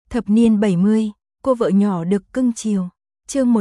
Thập niên 70, cô vợ nhỏ được cưng chiều. Chương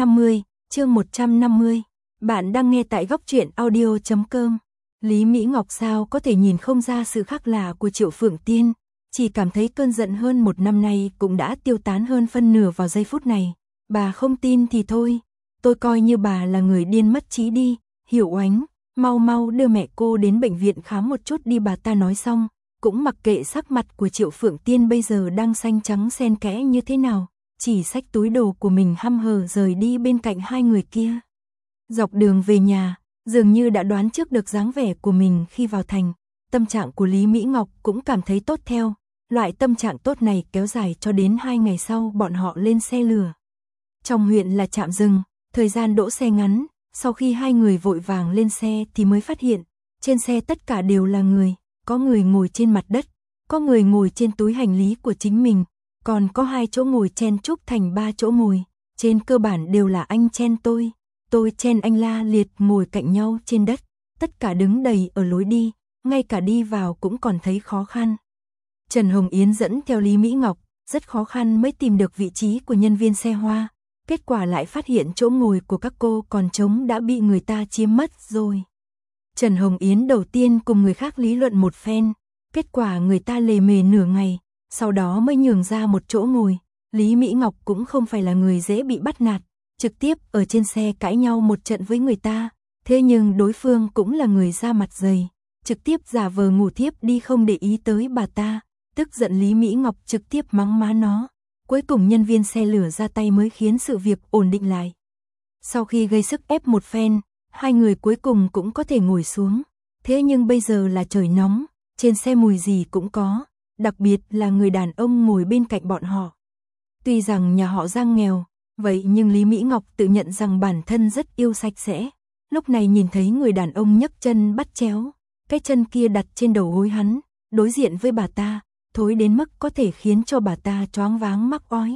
150. Bạn đang nghe tại góc truyện audio.com. Lý Mỹ Ngọc sao có thể nhìn không ra sự khác lạ của Triệu Phượng Tiên, chỉ cảm thấy cơn giận hơn một năm nay cũng đã tiêu tán hơn phân nửa vào giây phút này. Bà không tin thì thôi, tôi coi như bà là người điên mất trí đi. Hiểu Oánh, mau đưa mẹ cô đến bệnh viện khám một chút đi, bà ta nói xong, cũng mặc kệ sắc mặt của Triệu Phượng Tiên bây giờ đang xanh trắng xen kẽ như thế nào, chỉ xách túi đồ của mình hăm hở rời đi bên cạnh hai người kia. Dọc đường về nhà, dường như đã đoán trước được dáng vẻ của mình khi vào thành, tâm trạng của Lý Mỹ Ngọc cũng cảm thấy tốt theo. Loại tâm trạng tốt này kéo dài cho đến 2 ngày sau bọn họ lên xe lửa. Trong huyện là trạm dừng, thời gian đỗ xe ngắn, sau khi hai người vội vàng lên xe thì mới phát hiện, trên xe tất cả đều là người, có người ngồi trên mặt đất, có người ngồi trên túi hành lý của chính mình, còn có 2 chỗ ngồi chen chúc thành 3 chỗ ngồi, trên cơ bản đều là anh chen tôi chen anh, la liệt ngồi cạnh nhau trên đất, tất cả đứng đầy ở lối đi, ngay cả đi vào cũng còn thấy khó khăn. Trần Hồng Yến dẫn theo Lý Mỹ Ngọc, rất khó khăn mới tìm được vị trí của nhân viên xe hoa, kết quả lại phát hiện chỗ ngồi của các cô còn trống đã bị người ta chiếm mất rồi. Trần Hồng Yến đầu tiên cùng người khác lý luận một phen, kết quả người ta lề mề nửa ngày, sau đó mới nhường ra một chỗ ngồi. Lý Mỹ Ngọc cũng không phải là người dễ bị bắt nạt, trực tiếp ở trên xe cãi nhau một trận với người ta, thế nhưng đối phương cũng là người da mặt dày, trực tiếp giả vờ ngủ thiếp đi không để ý tới bà ta, tức giận Lý Mỹ Ngọc trực tiếp mắng má nó. Cuối cùng nhân viên xe lửa ra tay mới khiến sự việc ổn định lại. Sau khi gây sức ép một phen, hai người cuối cùng cũng có thể ngồi xuống. Thế nhưng bây giờ là trời nóng, trên xe mùi gì cũng có, đặc biệt là người đàn ông ngồi bên cạnh bọn họ. Tuy rằng nhà họ Giang nghèo, vậy nhưng Lý Mỹ Ngọc tự nhận rằng bản thân rất yêu sạch sẽ. Lúc này nhìn thấy người đàn ông nhấc chân bắt chéo, cái chân kia đặt trên đầu gối hắn, đối diện với bà ta, thối đến mức có thể khiến cho bà ta choáng váng mắc ói.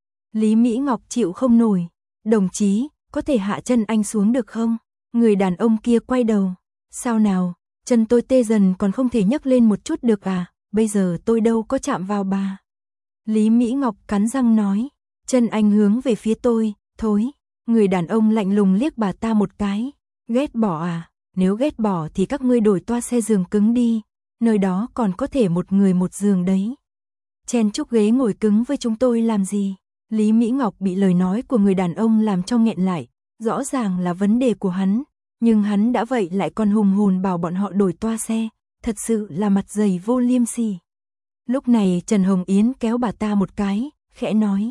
Lý Mỹ Ngọc chịu không nổi, đồng chí, có thể hạ chân anh xuống được không? Người đàn ông kia quay đầu, sao nào, chân tôi tê dần còn không thể nhấc lên một chút được à, bây giờ tôi đâu có chạm vào bà. Lý Mỹ Ngọc cắn răng nói, chân anh hướng về phía tôi, thối. Người đàn ông lạnh lùng liếc bà ta một cái, ghét bỏ à, nếu ghét bỏ thì các ngươi đổi toa xe giường cứng đi. Nơi đó còn có thể một người một giường đấy. Chen chúc ghế ngồi cứng với chúng tôi làm gì? Lý Mỹ Ngọc bị lời nói của người đàn ông làm cho nghẹn lại, rõ ràng là vấn đề của hắn, nhưng hắn đã vậy lại còn hùng hồn bảo bọn họ đổi toa xe, thật sự là mặt dày vô liêm sỉ. Lúc này Trần Hồng Yến kéo bà ta một cái, khẽ nói: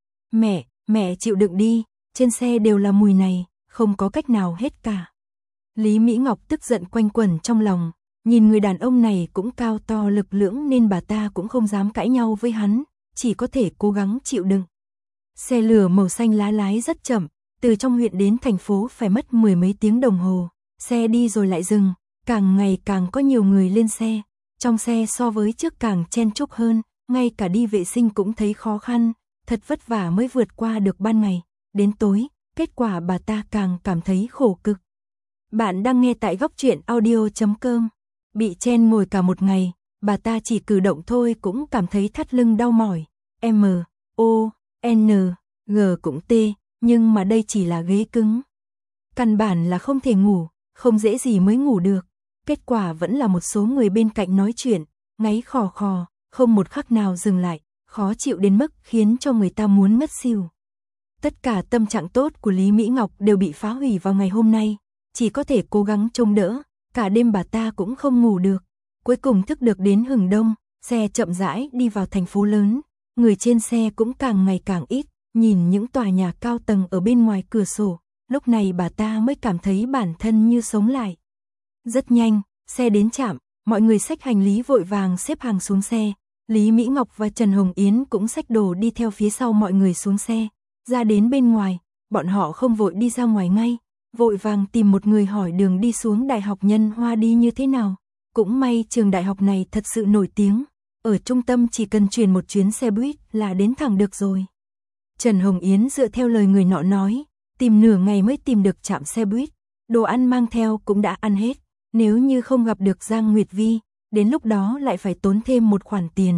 Mẹ chịu đựng đi, trên xe đều là mùi này, không có cách nào hết cả. Lý Mỹ Ngọc tức giận quanh quẩn trong lòng. Nhìn người đàn ông này cũng cao to lực lưỡng nên bà ta cũng không dám cãi nhau với hắn, chỉ có thể cố gắng chịu đựng. Xe lửa màu xanh lá lái rất chậm, từ trong huyện đến thành phố phải mất 10 mấy tiếng đồng hồ, xe đi rồi lại dừng, càng ngày càng có nhiều người lên xe, trong xe so với trước càng chen chúc hơn, ngay cả đi vệ sinh cũng thấy khó khăn, thật vất vả mới vượt qua được ban ngày, đến tối, kết quả bà ta càng cảm thấy khổ cực. Bạn đang nghe tại góc truyện audio.com. Bị chen ngồi cả một ngày, bà ta chỉ cử động thôi cũng cảm thấy thắt lưng đau mỏi. M, O, N, G cũng T, nhưng mà đây chỉ là ghế cứng. Căn bản là không thể ngủ, không dễ gì mới ngủ được. Kết quả vẫn là một số người bên cạnh nói chuyện, ngáy khò khò, không một khắc nào dừng lại, khó chịu đến mức khiến cho người ta muốn ngất xỉu. Tất cả tâm trạng tốt của Lý Mỹ Ngọc đều bị phá hủy vào ngày hôm nay, chỉ có thể cố gắng trông đỡ. Cả đêm bà ta cũng không ngủ được, cuối cùng thức được đến hừng đông, xe chậm rãi đi vào thành phố lớn, người trên xe cũng càng ngày càng ít, nhìn những tòa nhà cao tầng ở bên ngoài cửa sổ, lúc này bà ta mới cảm thấy bản thân như sống lại. Rất nhanh, xe đến trạm, mọi người xách hành lý vội vàng xếp hàng xuống xe, Lý Mỹ Ngọc và Trần Hồng Yến cũng xách đồ đi theo phía sau mọi người xuống xe, ra đến bên ngoài, bọn họ không vội đi ra ngoài ngay. Vội vàng tìm một người hỏi đường đi xuống Đại học Nhân Hoa đi như thế nào. Cũng may trường đại học này thật sự nổi tiếng, ở trung tâm chỉ cần chuyển một chuyến xe buýt là đến thẳng được rồi. Trần Hồng Yến dựa theo lời người nọ nói, tìm nửa ngày mới tìm được trạm xe buýt, đồ ăn mang theo cũng đã ăn hết, nếu như không gặp được Giang Nguyệt Vi, đến lúc đó lại phải tốn thêm một khoản tiền,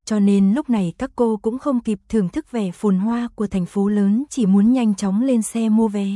cho nên lúc này các cô cũng không kịp thưởng thức vẻ phồn hoa của thành phố lớn, chỉ muốn nhanh chóng lên xe mua vé.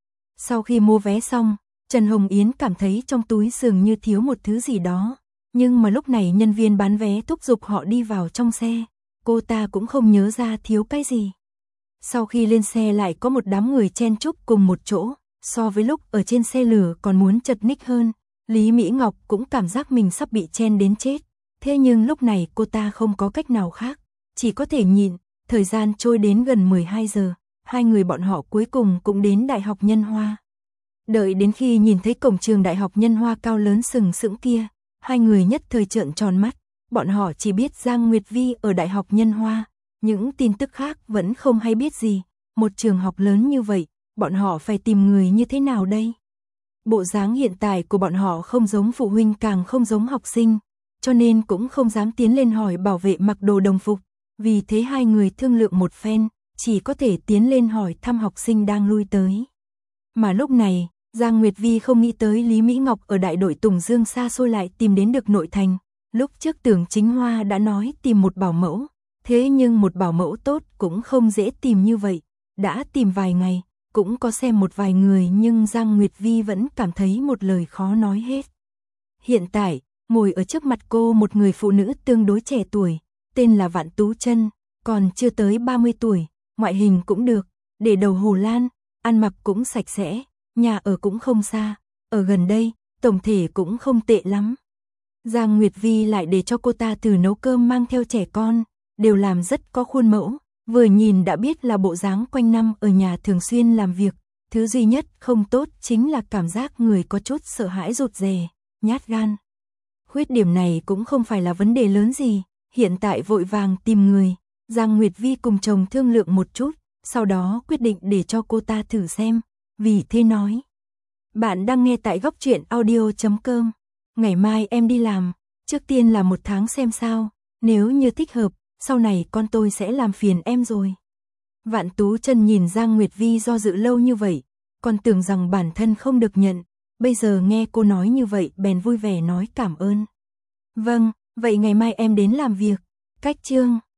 Sau khi mua vé xong, Trần Hồng Yến cảm thấy trong túi dường như thiếu một thứ gì đó, nhưng mà lúc này nhân viên bán vé thúc giục họ đi vào trong xe, cô ta cũng không nhớ ra thiếu cái gì. Sau khi lên xe lại có một đám người chen chúc cùng một chỗ, so với lúc ở trên xe lửa còn muốn chật ních hơn, Lý Mỹ Ngọc cũng cảm giác mình sắp bị chen đến chết. Thế nhưng lúc này cô ta không có cách nào khác, chỉ có thể nhịn. Thời gian trôi đến gần 12 giờ, hai người bọn họ cuối cùng cũng đến Đại học Nhân Hoa. Đợi đến khi nhìn thấy cổng trường Đại học Nhân Hoa cao lớn sừng sững kia, hai người nhất thời trợn tròn mắt. Bọn họ chỉ biết Giang Nguyệt Vi ở Đại học Nhân Hoa, những tin tức khác vẫn không hay biết gì. Một trường học lớn như vậy, bọn họ phải tìm người như thế nào đây? Bộ dáng hiện tại của bọn họ không giống phụ huynh, càng không giống học sinh, cho nên cũng không dám tiến lên hỏi bảo vệ mặc đồ đồng phục. Vì thế hai người thương lượng một phen, chỉ có thể tiến lên hỏi thăm học sinh đang lui tới. Mà lúc này, Giang Nguyệt Vi không nghĩ tới Lý Mỹ Ngọc ở đại đội Tùng Dương xa xôi lại tìm đến được nội thành. Lúc trước Tưởng Chính Hoa đã nói tìm một bảo mẫu, thế nhưng một bảo mẫu tốt cũng không dễ tìm như vậy. Đã tìm vài ngày, cũng có xem một vài người, nhưng Giang Nguyệt Vi vẫn cảm thấy một lời khó nói hết. Hiện tại, ngồi ở trước mặt cô một người phụ nữ tương đối trẻ tuổi, tên là Vạn Tú Chân, còn chưa tới 30 tuổi, ngoại hình cũng được, để đầu hồ lan, ăn mặc cũng sạch sẽ, nhà ở cũng không xa, ở gần đây, tổng thể cũng không tệ lắm. Giang Nguyệt Vi lại để cho cô ta thử nấu cơm mang theo trẻ con, đều làm rất có khuôn mẫu, vừa nhìn đã biết là bộ dáng quanh năm ở nhà thường xuyên làm việc. Thứ duy nhất không tốt chính là cảm giác người có chút sợ hãi, rụt rè, nhát gan. Khuyết điểm này cũng không phải là vấn đề lớn gì, hiện tại vội vàng tìm người. Giang Nguyệt Vi cùng chồng thương lượng một chút, sau đó quyết định để cho cô ta thử xem, vì thế nói. Bạn đang nghe tại góc truyện audio.com. Ngày mai em đi làm, trước tiên là 1 tháng xem sao, nếu như thích hợp, sau này con tôi sẽ làm phiền em rồi. Vạn Tú Chân nhìn Giang Nguyệt Vi do dự lâu như vậy, còn tưởng rằng bản thân không được nhận, bây giờ nghe cô nói như vậy bèn vui vẻ nói cảm ơn. Vâng, vậy ngày mai em đến làm việc. Cách chương